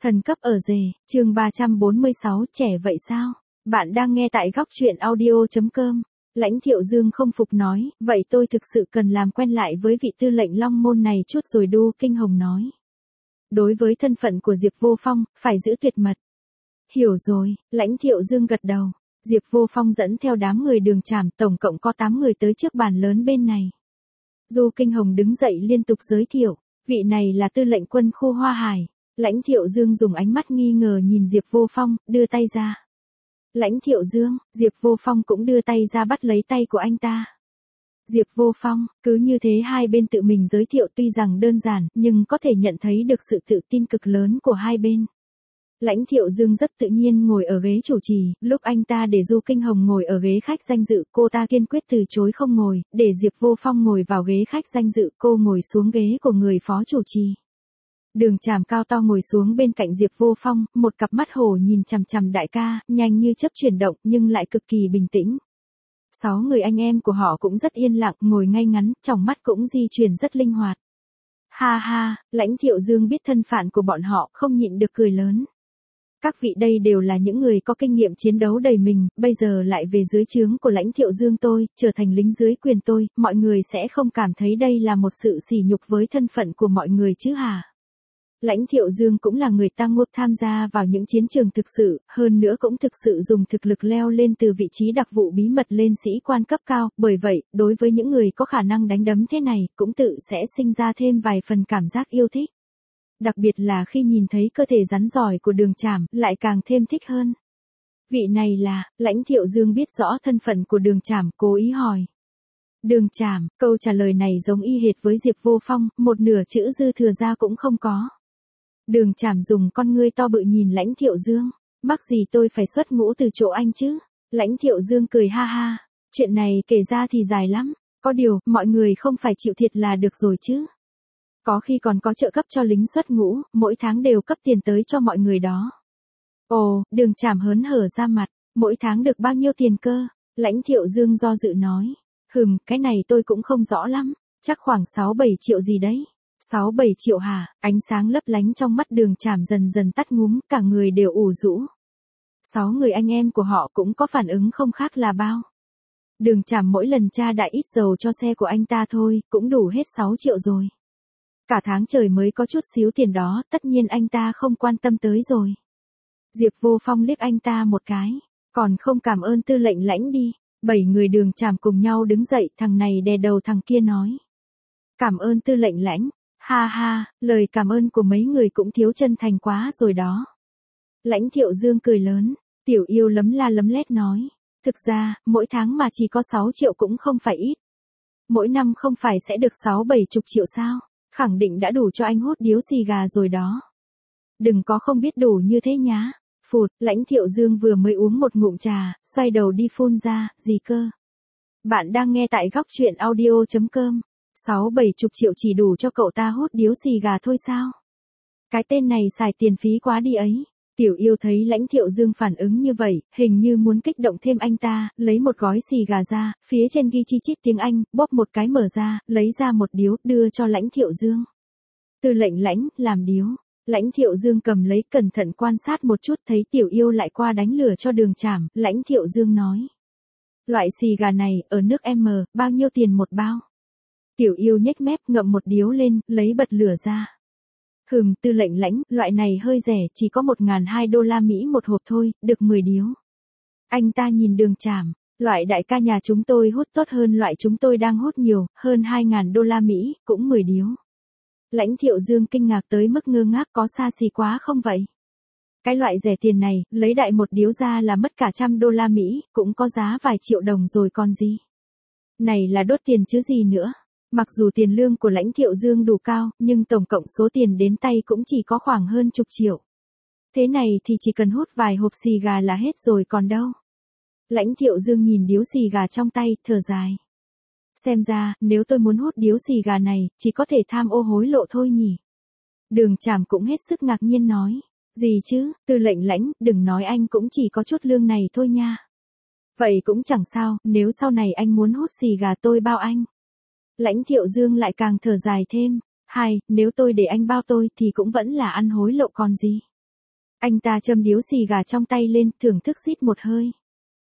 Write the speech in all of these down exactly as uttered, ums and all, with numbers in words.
Thần cấp ở rể, chương ba trăm bốn mươi sáu, trẻ vậy sao? Bạn đang nghe tại góc truyện audio chấm com. Lãnh Thiệu Dương không phục nói, vậy tôi thực sự cần làm quen lại với vị tư lệnh Long Môn này chút rồi. Đu Kinh Hồng nói. Đối với thân phận của Diệp Vô Phong, phải giữ tuyệt mật. Hiểu rồi, Lãnh Thiệu Dương gật đầu. Diệp Vô Phong dẫn theo đám người Đường Trảm, tổng cộng có tám người tới trước bàn lớn bên này. Du Kinh Hồng đứng dậy liên tục giới thiệu, vị này là tư lệnh quân khu Hoa Hải. Lãnh Thiệu Dương dùng ánh mắt nghi ngờ nhìn Diệp Vô Phong, đưa tay ra. Lãnh Thiệu Dương, Diệp Vô Phong cũng đưa tay ra bắt lấy tay của anh ta. Diệp Vô Phong, cứ như thế hai bên tự mình giới thiệu tuy rằng đơn giản, nhưng có thể nhận thấy được sự tự tin cực lớn của hai bên. Lãnh Thiệu Dương rất tự nhiên ngồi ở ghế chủ trì, lúc anh ta để Du Kinh Hồng ngồi ở ghế khách danh dự, cô ta kiên quyết từ chối không ngồi, để Diệp Vô Phong ngồi vào ghế khách danh dự, cô ngồi xuống ghế của người phó chủ trì. Đường Trảm cao to ngồi xuống bên cạnh Diệp Vô Phong, một cặp mắt hổ nhìn chằm chằm đại ca, nhanh như chớp chuyển động nhưng lại cực kỳ bình tĩnh. Sáu người anh em của họ cũng rất yên lặng, ngồi ngay ngắn, tròng mắt cũng di chuyển rất linh hoạt. Ha ha, Lãnh Thiệu Dương biết thân phận của bọn họ, không nhịn được cười lớn. Các vị đây đều là những người có kinh nghiệm chiến đấu đầy mình, bây giờ lại về dưới trướng của Lãnh Thiệu Dương tôi, trở thành lính dưới quyền tôi, mọi người sẽ không cảm thấy đây là một sự sỉ nhục với thân phận của mọi người chứ hả? Lãnh Thiệu Dương cũng là người tăng ngột tham gia vào những chiến trường thực sự, hơn nữa cũng thực sự dùng thực lực leo lên từ vị trí đặc vụ bí mật lên sĩ quan cấp cao, bởi vậy, đối với những người có khả năng đánh đấm thế này, cũng tự sẽ sinh ra thêm vài phần cảm giác yêu thích. Đặc biệt là khi nhìn thấy cơ thể rắn giỏi của Đường Trảm, lại càng thêm thích hơn. Vị này là, Lãnh Thiệu Dương biết rõ thân phận của Đường Trảm, cố ý hỏi. Đường Trảm, câu trả lời này giống y hệt với Diệp Vô Phong, một nửa chữ dư thừa ra cũng không có. Đường Trảm dùng con ngươi to bự nhìn Lãnh Thiệu Dương, mắc gì tôi phải xuất ngũ từ chỗ anh chứ? Lãnh Thiệu Dương cười ha ha, chuyện này kể ra thì dài lắm, có điều, mọi người không phải chịu thiệt là được rồi chứ. Có khi còn có trợ cấp cho lính xuất ngũ, mỗi tháng đều cấp tiền tới cho mọi người đó. Ồ, Đường Trảm hớn hở ra mặt, mỗi tháng được bao nhiêu tiền cơ? Lãnh Thiệu Dương do dự nói, hừm, cái này tôi cũng không rõ lắm, chắc khoảng sáu bảy triệu gì đấy. sáu bảy triệu hả? Ánh sáng lấp lánh trong mắt Đường Trảm dần dần tắt ngúm, cả người đều ủ rũ. Sáu người anh em của họ cũng có phản ứng không khác là bao. Đường Trảm mỗi lần tra đại ít dầu cho xe của anh ta thôi, cũng đủ hết sáu triệu rồi. Cả tháng trời mới có chút xíu tiền đó, tất nhiên anh ta không quan tâm tới rồi. Diệp Vô Phong liếc anh ta một cái, còn không cảm ơn tư lệnh Lãnh đi. Bảy người Đường Trảm cùng nhau đứng dậy, thằng này đè đầu thằng kia nói. Cảm ơn tư lệnh Lãnh. Ha ha, lời cảm ơn của mấy người cũng thiếu chân thành quá rồi đó. Lãnh Thiệu Dương cười lớn, Tiểu Yêu lấm la lấm lét nói. Thực ra, mỗi tháng mà chỉ có sáu triệu cũng không phải ít. Mỗi năm không phải sẽ được sáu bảy chục triệu sao? Khẳng định đã đủ cho anh hút điếu xì gà rồi đó. Đừng có không biết đủ như thế nhá. Phụt, Lãnh Thiệu Dương vừa mới uống một ngụm trà, xoay đầu đi phun ra, gì cơ? Bạn đang nghe tại góc truyện audio chấm com. Sáu bảy chục triệu chỉ đủ cho cậu ta hút điếu xì gà thôi sao? Cái tên này xài tiền phí quá đi ấy. Tiểu Yêu thấy Lãnh Thiệu Dương phản ứng như vậy, hình như muốn kích động thêm anh ta, lấy một gói xì gà ra, phía trên ghi chi chít tiếng Anh, bóp một cái mở ra, lấy ra một điếu, đưa cho Lãnh Thiệu Dương. Tư lệnh Lãnh, làm điếu. Lãnh Thiệu Dương cầm lấy cẩn thận quan sát một chút, thấy Tiểu Yêu lại qua đánh lửa cho Đường Trảm, Lãnh Thiệu Dương nói. Loại xì gà này, ở nước M, bao nhiêu tiền một bao? Tiểu Yêu nhếch mép ngậm một điếu lên, lấy bật lửa ra. Hừm, tư lệnh Lãnh, loại này hơi rẻ, chỉ có một nghìn hai đô la Mỹ một hộp thôi, được mười điếu. Anh ta nhìn Đường Trảm, loại đại ca nhà chúng tôi hút tốt hơn loại chúng tôi đang hút nhiều, hơn hai nghìn đô la Mỹ, cũng mười điếu. Lãnh Thiệu Dương kinh ngạc tới mức ngơ ngác, có xa xỉ quá không vậy? Cái loại rẻ tiền này, lấy đại một điếu ra là mất cả trăm đô la Mỹ, cũng có giá vài triệu đồng rồi còn gì. Này là đốt tiền chứ gì nữa. Mặc dù tiền lương của Lãnh Thiệu Dương đủ cao, nhưng tổng cộng số tiền đến tay cũng chỉ có khoảng hơn chục triệu. Thế này thì chỉ cần hút vài hộp xì gà là hết rồi còn đâu. Lãnh Thiệu Dương nhìn điếu xì gà trong tay, thở dài. Xem ra, nếu tôi muốn hút điếu xì gà này, chỉ có thể tham ô hối lộ thôi nhỉ. Đường Trảm cũng hết sức ngạc nhiên nói. Gì chứ, tư lệnh Lãnh, đừng nói anh cũng chỉ có chút lương này thôi nha. Vậy cũng chẳng sao, nếu sau này anh muốn hút xì gà tôi bao anh. Lãnh Thiệu Dương lại càng thở dài thêm, hai, nếu tôi để anh bao tôi thì cũng vẫn là ăn hối lộ còn gì. Anh ta châm điếu xì gà trong tay lên, thưởng thức rít một hơi.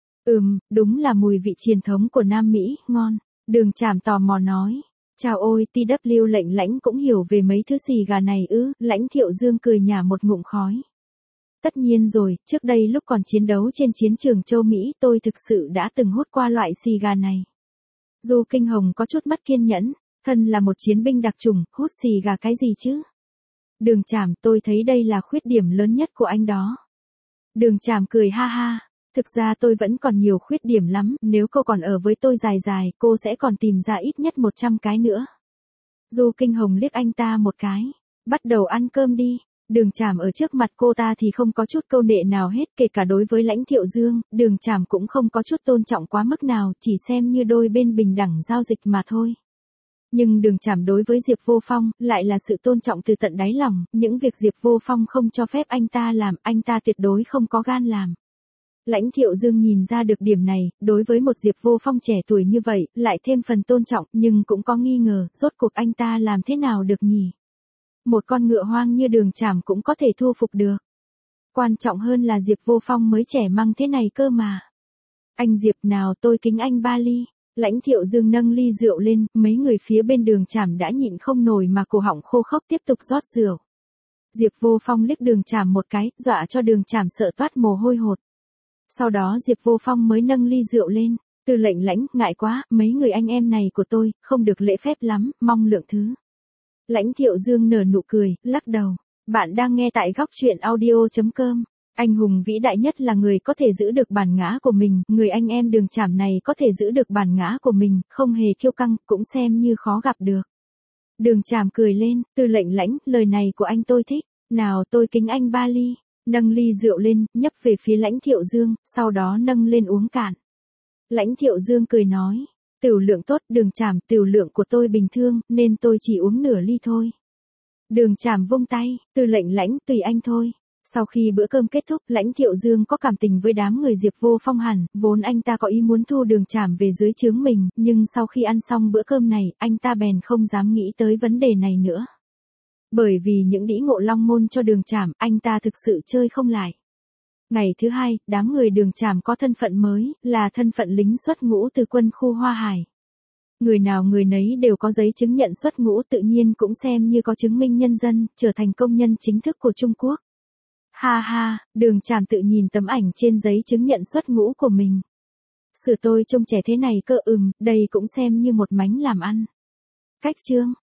Ừm, đúng là mùi vị truyền thống của Nam Mỹ, ngon. Đường Trảm tò mò nói. Chào ôi, tê vê lệnh lãnh cũng hiểu về mấy thứ xì gà này ư, Lãnh Thiệu Dương cười nhả một ngụm khói. Tất nhiên rồi, trước đây lúc còn chiến đấu trên chiến trường châu Mỹ tôi thực sự đã từng hút qua loại xì gà này. Du Kinh Hồng có chút mất kiên nhẫn, thân là một chiến binh đặc chủng, hút xì gà cái gì chứ? Đường Trảm, tôi thấy đây là khuyết điểm lớn nhất của anh đó. Đường Trảm cười ha ha, thực ra tôi vẫn còn nhiều khuyết điểm lắm, nếu cô còn ở với tôi dài dài, cô sẽ còn tìm ra ít nhất một trăm cái nữa. Du Kinh Hồng liếc anh ta một cái, bắt đầu ăn cơm đi. Đường Trảm ở trước mặt cô ta thì không có chút câu nệ nào hết, kể cả đối với Lãnh Thiệu Dương, Đường Trảm cũng không có chút tôn trọng quá mức nào, chỉ xem như đôi bên bình đẳng giao dịch mà thôi. Nhưng Đường Trảm đối với Diệp Vô Phong, lại là sự tôn trọng từ tận đáy lòng, những việc Diệp Vô Phong không cho phép anh ta làm, anh ta tuyệt đối không có gan làm. Lãnh Thiệu Dương nhìn ra được điểm này, đối với một Diệp Vô Phong trẻ tuổi như vậy, lại thêm phần tôn trọng, nhưng cũng có nghi ngờ, rốt cuộc anh ta làm thế nào được nhỉ? Một con ngựa hoang như Đường Trảm cũng có thể thu phục được. Quan trọng hơn là Diệp Vô Phong mới trẻ măng thế này cơ mà. Anh Diệp nào, tôi kính anh ba ly. Lãnh Thiệu Dương nâng ly rượu lên, mấy người phía bên Đường Trảm đã nhịn không nổi mà cổ họng khô khốc tiếp tục rót rượu. Diệp Vô Phong liếc Đường Trảm một cái, dọa cho Đường Trảm sợ toát mồ hôi hột. Sau đó Diệp Vô Phong mới nâng ly rượu lên, Tư lệnh Lãnh, ngại quá, mấy người anh em này của tôi, không được lễ phép lắm, mong lượng thứ. Lãnh Thiệu Dương nở nụ cười, lắc đầu. Bạn đang nghe tại góc truyện audio chấm com. Anh hùng vĩ đại nhất là người có thể giữ được bản ngã của mình, người anh em Đường Trảm này có thể giữ được bản ngã của mình, không hề kiêu căng, cũng xem như khó gặp được. Đường Trảm cười lên, Tư lệnh Lãnh, lời này của anh tôi thích, nào tôi kính anh ba ly, nâng ly rượu lên, nhấp về phía Lãnh Thiệu Dương, sau đó nâng lên uống cạn. Lãnh Thiệu Dương cười nói. Tửu lượng tốt, Đường Trảm, tửu lượng của tôi bình thường, nên tôi chỉ uống nửa ly thôi. Đường Trảm vung tay, Tư lệnh Lãnh, tùy anh thôi. Sau khi bữa cơm kết thúc, Lãnh Thiệu Dương có cảm tình với đám người Diệp Vô Phong hẳn, vốn anh ta có ý muốn thu Đường Trảm về dưới trướng mình, nhưng sau khi ăn xong bữa cơm này, anh ta bèn không dám nghĩ tới vấn đề này nữa. Bởi vì những đĩ ngộ long môn cho Đường Trảm, anh ta thực sự chơi không lại. Ngày thứ hai, đám người Đường Trảm có thân phận mới, là thân phận lính xuất ngũ từ quân khu Hoa Hải. Người nào người nấy đều có giấy chứng nhận xuất ngũ, tự nhiên cũng xem như có chứng minh nhân dân, trở thành công nhân chính thức của Trung Quốc. Ha ha, Đường Trảm tự nhìn tấm ảnh trên giấy chứng nhận xuất ngũ của mình. Sự tôi trông trẻ thế này cơ, ừm, đây cũng xem như một mánh làm ăn. Cách chương.